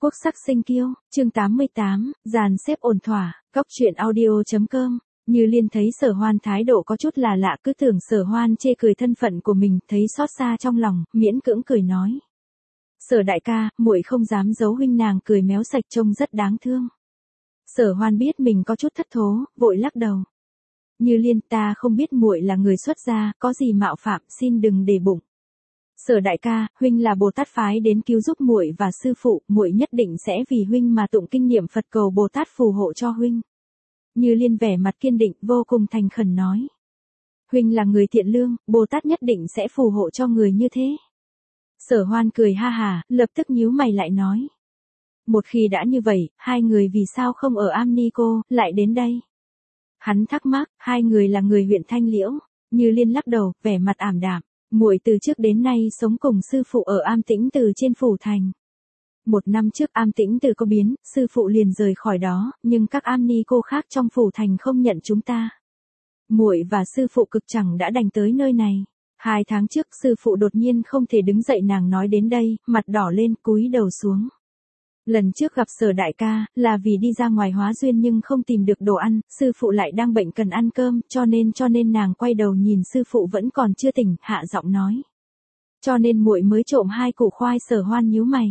Quốc sắc sinh kiêu, chương 88, dàn xếp ổn thỏa, góc truyện audio.com. Như Liên thấy Sở Hoan thái độ có chút là lạ, cứ tưởng Sở Hoan chê cười thân phận của mình, thấy xót xa trong lòng, miễn cưỡng cười nói. Sở đại ca, muội không dám giấu huynh, nàng cười méo sạch trông rất đáng thương. Sở Hoan biết mình có chút thất thố, vội lắc đầu. Như Liên, ta không biết muội là người xuất gia, có gì mạo phạm, xin đừng để bụng. Sở đại ca, huynh là Bồ Tát phái đến cứu giúp muội và sư phụ, muội nhất định sẽ vì huynh mà tụng kinh niệm Phật cầu Bồ Tát phù hộ cho huynh. Như Liên vẻ mặt kiên định, vô cùng thành khẩn nói. Huynh là người thiện lương, Bồ Tát nhất định sẽ phù hộ cho người như thế. Sở Hoan cười ha hà, lập tức nhíu mày lại nói. Một khi đã như vậy, hai người vì sao không ở Am Ni Cô, lại đến đây? Hắn thắc mắc, hai người là người huyện Thanh Liễu. Như Liên lắc đầu, vẻ mặt ảm đạm. Muội từ trước đến nay sống cùng sư phụ ở Am Tĩnh Từ trên phủ thành. 1 năm trước Am Tĩnh Từ có biến, sư phụ liền rời khỏi đó, nhưng các am ni cô khác trong phủ thành không nhận chúng ta. Muội và sư phụ cực chẳng đã đành tới nơi này. 2 tháng trước sư phụ đột nhiên không thể đứng dậy, nàng nói đến đây, mặt đỏ lên, cúi đầu xuống. Lần trước gặp Sở đại ca, là vì đi ra ngoài hóa duyên nhưng không tìm được đồ ăn, sư phụ lại đang bệnh cần ăn cơm, cho nên nàng quay đầu nhìn sư phụ vẫn còn chưa tỉnh, hạ giọng nói. Cho nên muội mới trộm 2 củ khoai. Sở Hoan nhíu mày.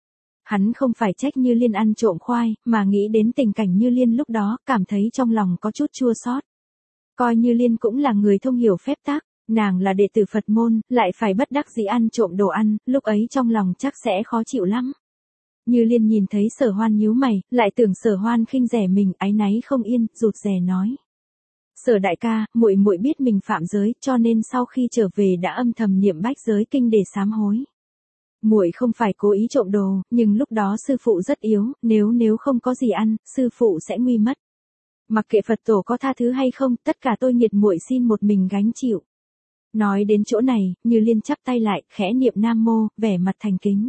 Hắn không phải trách Như Liên ăn trộm khoai, mà nghĩ đến tình cảnh Như Liên lúc đó, cảm thấy trong lòng có chút chua xót. Coi Như Liên cũng là người thông hiểu phép tắc, nàng là đệ tử Phật môn, lại phải bất đắc dĩ ăn trộm đồ ăn, lúc ấy trong lòng chắc sẽ khó chịu lắm. Như Liên nhìn thấy Sở Hoan nhíu mày, lại tưởng Sở Hoan khinh rẻ mình, áy náy không yên, rụt rè nói. Sở đại ca, muội biết mình phạm giới, cho nên sau khi trở về đã âm thầm niệm bách giới kinh để sám hối. Muội không phải cố ý trộm đồ, nhưng lúc đó sư phụ rất yếu, nếu không có gì ăn, sư phụ sẽ nguy mất. Mặc kệ Phật tổ có tha thứ hay không, tất cả tôi nghiệt muội xin một mình gánh chịu. Nói đến chỗ này, Như Liên chắp tay lại, khẽ niệm Nam Mô, vẻ mặt thành kính.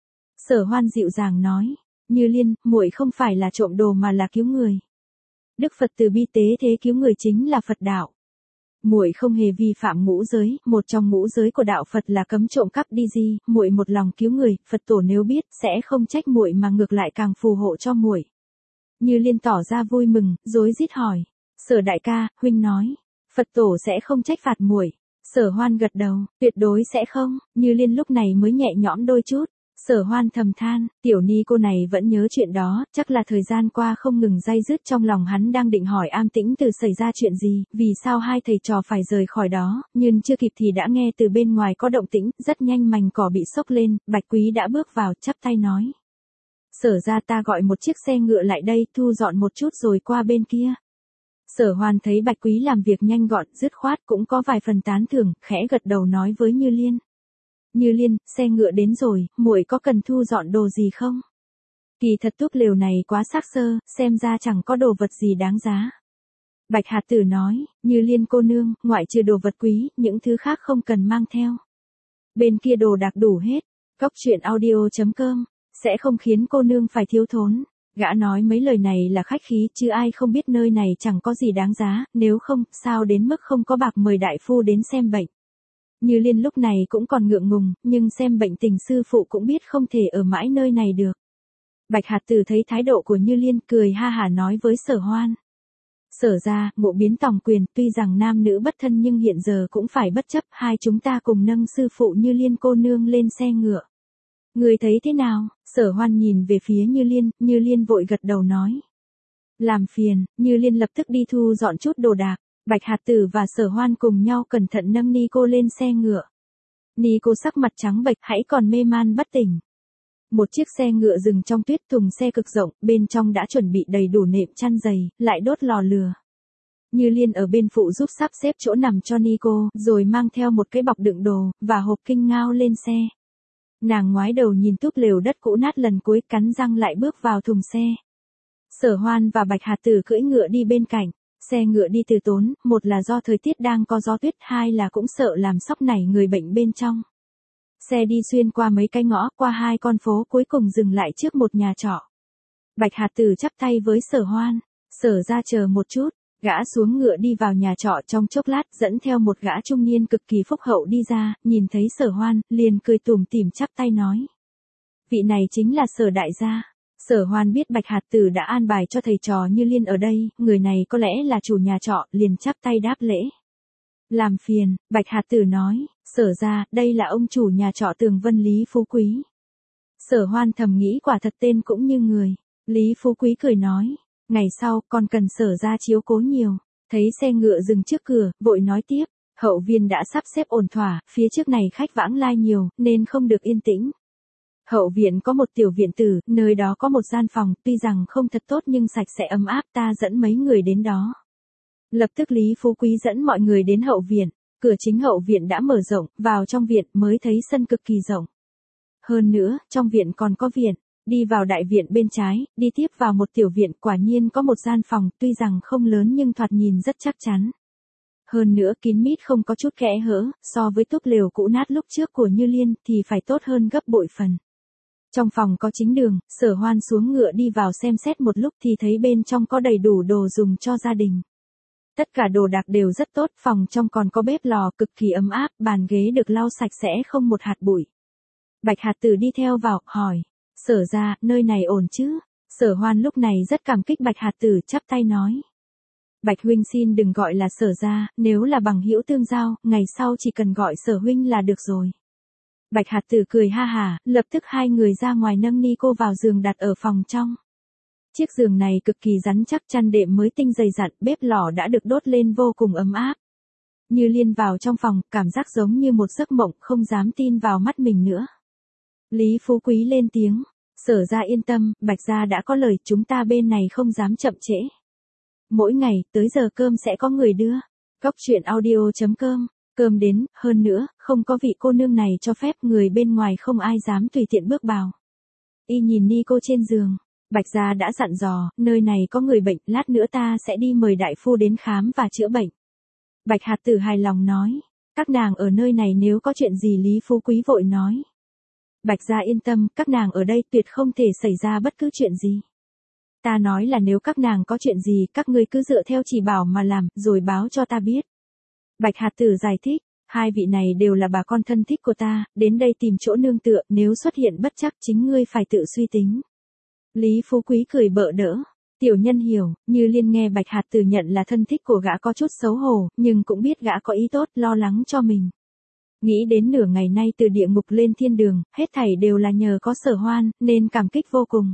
Sở Hoan dịu dàng nói, Như Liên, muội không phải là trộm đồ mà là cứu người. Đức Phật từ bi tế thế, cứu người chính là Phật đạo. Muội không hề vi phạm ngũ giới, một trong ngũ giới của đạo Phật là cấm trộm cắp đi gì, muội một lòng cứu người, Phật tổ nếu biết sẽ không trách muội mà ngược lại càng phù hộ cho muội. Như Liên tỏ ra vui mừng, rối rít hỏi, Sở đại ca, huynh nói, Phật tổ sẽ không trách phạt muội. Sở Hoan gật đầu, tuyệt đối sẽ không. Như Liên lúc này mới nhẹ nhõm đôi chút. Sở Hoan thầm than, tiểu ni cô này vẫn nhớ chuyện đó, chắc là thời gian qua không ngừng day dứt trong lòng. Hắn đang định hỏi Am Tĩnh Từ xảy ra chuyện gì, vì sao hai thầy trò phải rời khỏi đó, nhưng chưa kịp thì đã nghe từ bên ngoài có động tĩnh, rất nhanh mành cỏ bị xốc lên, Bạch Quý đã bước vào, chắp tay nói. Sở ra ta gọi một chiếc xe ngựa lại đây, thu dọn một chút rồi qua bên kia. Sở Hoan thấy Bạch Quý làm việc nhanh gọn, dứt khoát, cũng có vài phần tán thưởng, khẽ gật đầu nói với Như Liên. Như Liên, xe ngựa đến rồi, muội có cần thu dọn đồ gì không? Kỳ thật túp lều này quá xác xơ, xem ra chẳng có đồ vật gì đáng giá. Bạch Hạt Tử nói, Như Liên cô nương, ngoại trừ đồ vật quý, những thứ khác không cần mang theo. Bên kia đồ đạc đủ hết, góc truyện audio.com, sẽ không khiến cô nương phải thiếu thốn. Gã nói mấy lời này là khách khí, chứ ai không biết nơi này chẳng có gì đáng giá, nếu không, sao đến mức không có bạc mời đại phu đến xem bệnh. Như Liên lúc này cũng còn ngượng ngùng, nhưng xem bệnh tình sư phụ cũng biết không thể ở mãi nơi này được. Bạch Hạt Tử thấy thái độ của Như Liên, cười ha hả nói với Sở Hoan. Sở ra, ngộ biến tòng quyền, tuy rằng nam nữ bất thân nhưng hiện giờ cũng phải bất chấp, hai chúng ta cùng nâng sư phụ Như Liên cô nương lên xe ngựa. Người thấy thế nào? Sở Hoan nhìn về phía Như Liên vội gật đầu nói. Làm phiền. Như Liên lập tức đi thu dọn chút đồ đạc. Bạch Hạt Tử và Sở Hoan cùng nhau cẩn thận nâng Ni cô lên xe ngựa. Ni cô sắc mặt trắng bệch, hãy còn mê man bất tỉnh. Một chiếc xe ngựa dừng trong tuyết, thùng xe cực rộng, bên trong đã chuẩn bị đầy đủ nệm chăn giày, lại đốt lò lửa. Như Liên ở bên phụ giúp sắp xếp chỗ nằm cho Ni cô, rồi mang theo một cái bọc đựng đồ và hộp kinh ngao lên xe. Nàng ngoái đầu nhìn túp lều đất cũ nát lần cuối, cắn răng lại bước vào thùng xe. Sở Hoan và Bạch Hạt Tử cưỡi ngựa đi bên cạnh. Xe ngựa đi từ tốn, một là do thời tiết đang có gió tuyết, hai là cũng sợ làm sóc nảy người bệnh bên trong. Xe đi xuyên qua mấy cái ngõ, qua 2 con phố, cuối cùng dừng lại trước một nhà trọ. Bạch Hạt Tử chắp tay với Sở Hoan. Sở ra chờ một chút, gã xuống ngựa đi vào nhà trọ, trong chốc lát dẫn theo một gã trung niên cực kỳ phúc hậu đi ra, nhìn thấy Sở Hoan, liền cười tủm tỉm chắp tay nói. Vị này chính là Sở đại gia. Sở Hoan biết Bạch Hạt Tử đã an bài cho thầy trò Như Liên ở đây, người này có lẽ là chủ nhà trọ, liền chắp tay đáp lễ. Làm phiền, Bạch Hạt Tử nói, Sở ra, đây là ông chủ nhà trọ Tường Vân Lý Phú Quý. Sở Hoan thầm nghĩ quả thật tên cũng như người. Lý Phú Quý cười nói, ngày sau còn cần Sở ra chiếu cố nhiều. Thấy xe ngựa dừng trước cửa, vội nói tiếp, hậu viên đã sắp xếp ổn thỏa, phía trước này khách vãng lai nhiều, nên không được yên tĩnh. Hậu viện có một tiểu viện tử, nơi đó có một gian phòng, tuy rằng không thật tốt nhưng sạch sẽ ấm áp, ta dẫn mấy người đến đó. Lập tức Lý Phú Quý dẫn mọi người đến hậu viện, cửa chính hậu viện đã mở rộng, vào trong viện mới thấy sân cực kỳ rộng. Hơn nữa, trong viện còn có viện, đi vào đại viện bên trái, đi tiếp vào một tiểu viện, quả nhiên có một gian phòng, tuy rằng không lớn nhưng thoạt nhìn rất chắc chắn. Hơn nữa kín mít không có chút kẽ hở, so với túp lều cũ nát lúc trước của Như Liên thì phải tốt hơn gấp bội phần. Trong phòng có chính đường, Sở Hoan xuống ngựa đi vào xem xét một lúc thì thấy bên trong có đầy đủ đồ dùng cho gia đình. Tất cả đồ đạc đều rất tốt, phòng trong còn có bếp lò cực kỳ ấm áp, bàn ghế được lau sạch sẽ không một hạt bụi. Bạch Hạt Tử đi theo vào, hỏi, Sở ra, nơi này ổn chứ? Sở Hoan lúc này rất cảm kích Bạch Hạt Tử, chắp tay nói. Bạch huynh xin đừng gọi là Sở ra, nếu là bằng hữu tương giao, ngày sau chỉ cần gọi Sở huynh là được rồi. Bạch Hạt Tử cười ha hả, lập tức hai người ra ngoài nâng ni cô vào giường đặt ở phòng trong. Chiếc giường này cực kỳ rắn chắc, chăn đệm mới tinh dày dặn, bếp lò đã được đốt lên vô cùng ấm áp. Như Liên vào trong phòng, cảm giác giống như một giấc mộng, không dám tin vào mắt mình nữa. Lý Phú Quý lên tiếng, Sở ra yên tâm, Bạch gia đã có lời, chúng ta bên này không dám chậm trễ. Mỗi ngày, tới giờ cơm sẽ có người đưa. Cóc truyện audio.com, cơm đến, hơn nữa, không có vị cô nương này cho phép, người bên ngoài không ai dám tùy tiện bước vào. Y nhìn ni cô trên giường, Bạch gia đã dặn dò, nơi này có người bệnh, lát nữa ta sẽ đi mời đại phu đến khám và chữa bệnh. Bạch Hạt Tử hài lòng nói, các nàng ở nơi này nếu có chuyện gì. Lý Phú Quý vội nói. Bạch gia yên tâm, các nàng ở đây tuyệt không thể xảy ra bất cứ chuyện gì. Ta nói là nếu các nàng có chuyện gì, các ngươi cứ dựa theo chỉ bảo mà làm, rồi báo cho ta biết. Bạch Hạt Tử giải thích, hai vị này đều là bà con thân thích của ta, đến đây tìm chỗ nương tựa, nếu xuất hiện bất trắc chính ngươi phải tự suy tính. Lý Phú Quý cười bợ đỡ, tiểu nhân hiểu. Như Liên nghe Bạch Hạt Tử nhận là thân thích của gã có chút xấu hổ, nhưng cũng biết gã có ý tốt, lo lắng cho mình. Nghĩ đến nửa ngày nay từ địa ngục lên thiên đường, hết thảy đều là nhờ có Sở Hoan, nên cảm kích vô cùng.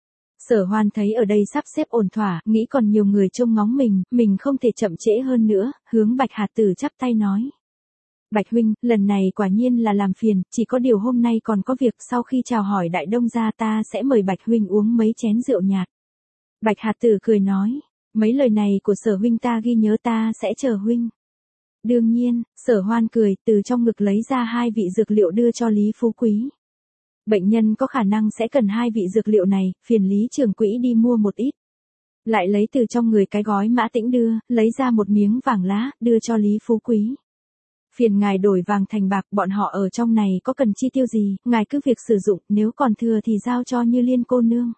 Sở Hoan thấy ở đây sắp xếp ổn thỏa, nghĩ còn nhiều người trông ngóng mình không thể chậm trễ hơn nữa, hướng Bạch Hạt Tử chắp tay nói. Bạch huynh, lần này quả nhiên là làm phiền, chỉ có điều hôm nay còn có việc, sau khi chào hỏi đại đông gia ta sẽ mời Bạch huynh uống mấy chén rượu nhạt. Bạch Hạt Tử cười nói, mấy lời này của Sở huynh ta ghi nhớ, ta sẽ chờ huynh. Đương nhiên, Sở Hoan cười, từ trong ngực lấy ra hai vị dược liệu đưa cho Lý Phú Quý. Bệnh nhân có khả năng sẽ cần hai vị dược liệu này, phiền Lý trưởng quỹ đi mua một ít. Lại lấy từ trong người cái gói Mã Tĩnh đưa, lấy ra một miếng vàng lá, đưa cho Lý Phú Quý. Phiền ngài đổi vàng thành bạc, bọn họ ở trong này có cần chi tiêu gì, ngài cứ việc sử dụng, nếu còn thừa thì giao cho Như Liên cô nương.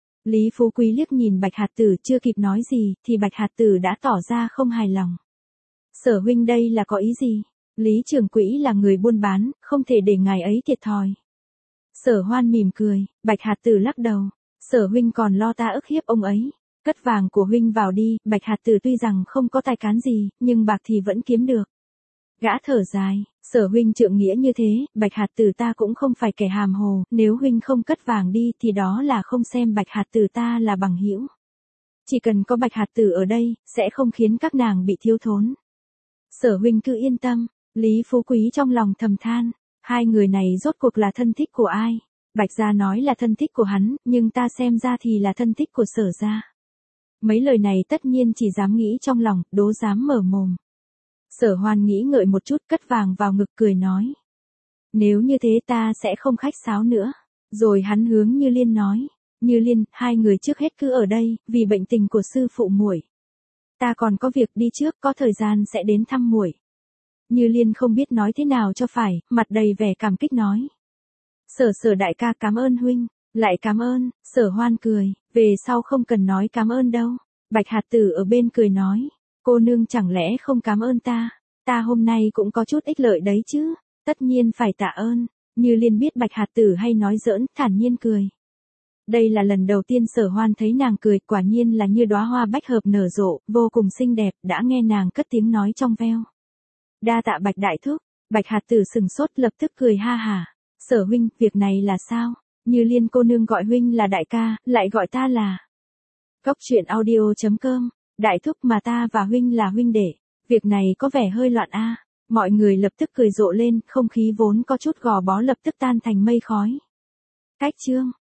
Lý Phú Quý liếc nhìn Bạch Hạt Tử, chưa kịp nói gì, thì Bạch Hạt Tử đã tỏ ra không hài lòng. Sở huynh đây là có ý gì? Lý trưởng quỹ là người buôn bán, không thể để ngài ấy thiệt thòi. Sở Hoan mỉm cười, Bạch Hạt Tử lắc đầu. Sở huynh còn lo ta ức hiếp ông ấy. Cất vàng của huynh vào đi. Bạch Hạt Tử tuy rằng không có tài cán gì, nhưng bạc thì vẫn kiếm được. Gã thở dài, Sở huynh trượng nghĩa như thế, Bạch Hạt Tử ta cũng không phải kẻ hàm hồ, nếu huynh không cất vàng đi thì đó là không xem Bạch Hạt Tử ta là bằng hữu. Chỉ cần có Bạch Hạt Tử ở đây, sẽ không khiến các nàng bị thiếu thốn. Sở huynh cứ yên tâm. Lý Phú Quý trong lòng thầm than, hai người này rốt cuộc là thân thích của ai? Bạch gia nói là thân thích của hắn, nhưng ta xem ra thì là thân thích của Sở gia. Mấy lời này tất nhiên chỉ dám nghĩ trong lòng, đố dám mở mồm. Sở Hoan nghĩ ngợi một chút, cất vàng vào ngực cười nói. Nếu như thế ta sẽ không khách sáo nữa. Rồi hắn hướng Như Liên nói. Như Liên, hai người trước hết cứ ở đây, vì bệnh tình của sư phụ muội. Ta còn có việc đi trước, có thời gian sẽ đến thăm muội. Như Liên không biết nói thế nào cho phải, mặt đầy vẻ cảm kích nói. Sở đại ca cảm ơn huynh, lại cảm ơn. Sở Hoan cười, về sau không cần nói cảm ơn đâu. Bạch Hạt Tử ở bên cười nói, cô nương chẳng lẽ không cảm ơn ta, ta hôm nay cũng có chút ích lợi đấy chứ, tất nhiên phải tạ ơn. Như Liên biết Bạch Hạt Tử hay nói giỡn, thản nhiên cười. Đây là lần đầu tiên Sở Hoan thấy nàng cười, quả nhiên là như đóa hoa bách hợp nở rộ, vô cùng xinh đẹp, đã nghe nàng cất tiếng nói trong veo. Đa tạ Bạch đại thúc. Bạch Hạt Tử sừng sốt lập tức cười ha hả. Sở huynh, việc này là sao? Như Liên cô nương gọi huynh là đại ca, lại gọi ta là. Cốc truyện audio.com. Đại thúc mà ta và huynh là huynh đệ. Việc này có vẻ hơi loạn a. Mọi người lập tức cười rộ lên, không khí vốn có chút gò bó lập tức tan thành mây khói. Cách chương.